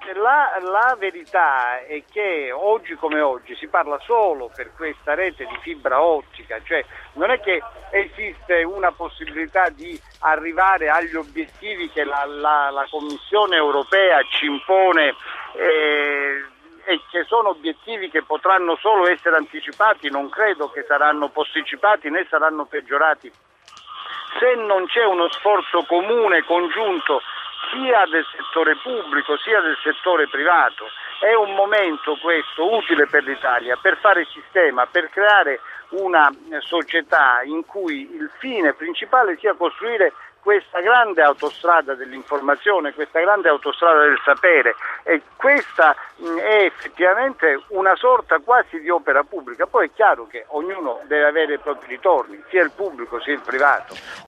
la verità è che oggi come oggi si parla solo per questa rete di fibra ottica, cioè non è che esiste una possibilità di arrivare agli obiettivi che la Commissione europea ci impone e che sono obiettivi che potranno solo essere anticipati, non credo che saranno posticipati né saranno peggiorati se non c'è uno sforzo comune, congiunto, sia del settore pubblico sia del settore privato. È un momento questo utile per l'Italia, per fare sistema, per creare una società in cui il fine principale sia costruire questa grande autostrada dell'informazione, questa grande autostrada del sapere, e questa è effettivamente una sorta quasi di opera pubblica. Poi è chiaro che ognuno deve avere i propri ritorni, sia il pubblico sia il privato.